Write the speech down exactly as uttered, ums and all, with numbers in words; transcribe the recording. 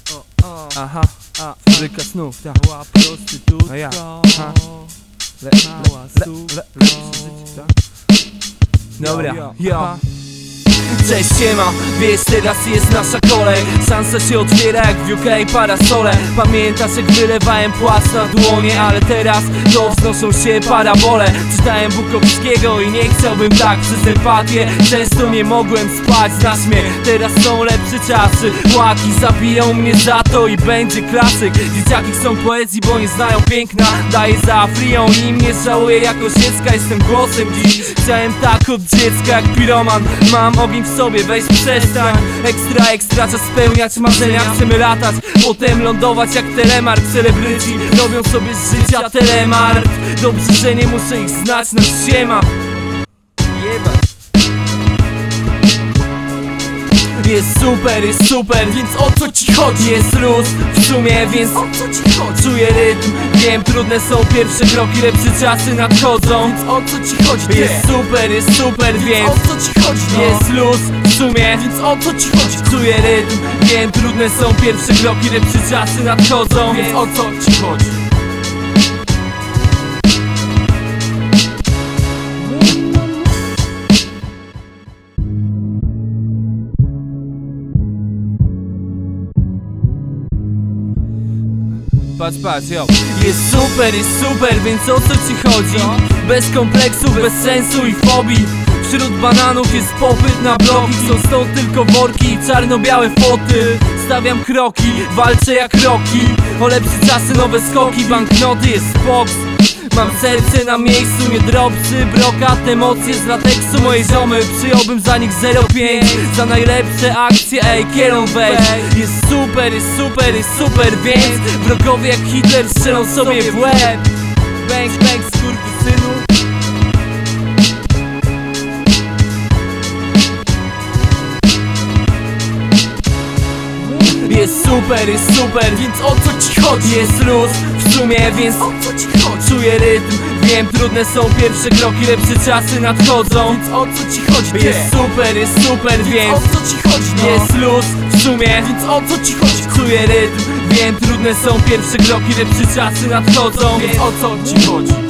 Aha, fabryka snów, tak. Mała prostytutka, A ja, aha. Le, le, mała le, suka. le, lepsze życie, tak? Dobra, yo. Cześć, siema, wiesz, teraz jest nasza kolej. Szansa się otwiera jak w U K parasole. Pamiętasz jak wylewałem płacz na dłonie, ale teraz to wznoszą się parabole. Czytałem Bukowskiego i nie chciałbym tak przez empatię. Często nie mogłem spać na śmiech. Teraz są lepsze czasy. Łaki zabiją mnie za to i będzie klasyk. Dzieciaki chcą poezji, bo nie znają piękna. Daję za Afrią i nie żałuję jako dziecka. Jestem głosem dziś. Chciałem tak od dziecka jak piroman. Mam ogień w sobie, weź przestań. Ekstra, ekstra, czas spełniać marzenia. Chcemy latać, potem lądować jak telemark. Celebryci robią sobie z życia telemark. Dobrze, że nie muszę ich znać na siema. Jebać. Jest super, jest super, więc o co ci chodzi? Jest luz w sumie, więc o co ci chodzi? Czuję rytm, wiem, trudne są pierwsze kroki, lepsze czasy nadchodzą, więc o co ci chodzi? Jest super, jest super, więc o co ci chodzi? Jest luz w sumie, więc o co ci chodzi? Czuję rytm, wiem, trudne są pierwsze kroki, lepsze czasy nadchodzą, więc o co ci chodzi? Patrz, patrz, yo. Jest super, jest super, więc o co ci chodzi? Bez kompleksów, bez sensu i fobii. Wśród bananów jest popyt na bloki. Są stąd tylko worki i czarno-białe foty. Stawiam kroki, walczę jak roki. O lepsze czasy, nowe skoki, banknoty, jest box. Mam serce na miejscu, nie dropsy, brokat, emocje z lateksu. Moje ziomy, przyjąłbym za nich zero pięć. Za najlepsze akcje, ej, kierą weź. Jest super, jest super, jest super, więc wrogowie jak Hitler strzelą sobie w łeb. Bang, bang, skurwysynu. Jest super, jest super, więc o co ci chodzi? Jest luz w sumie, więc o co ci chodzi? Czuję rytm, wiem, trudne są pierwsze kroki, lepsze czasy nadchodzą, więc o co ci chodzi? Jest super, jest super, więc o co ci chodzi? Jest luz w sumie, więc o co ci chodzi? Czuję rytm, wiem, trudne są pierwsze kroki, lepsze czasy nadchodzą, więc o co ci chodzi?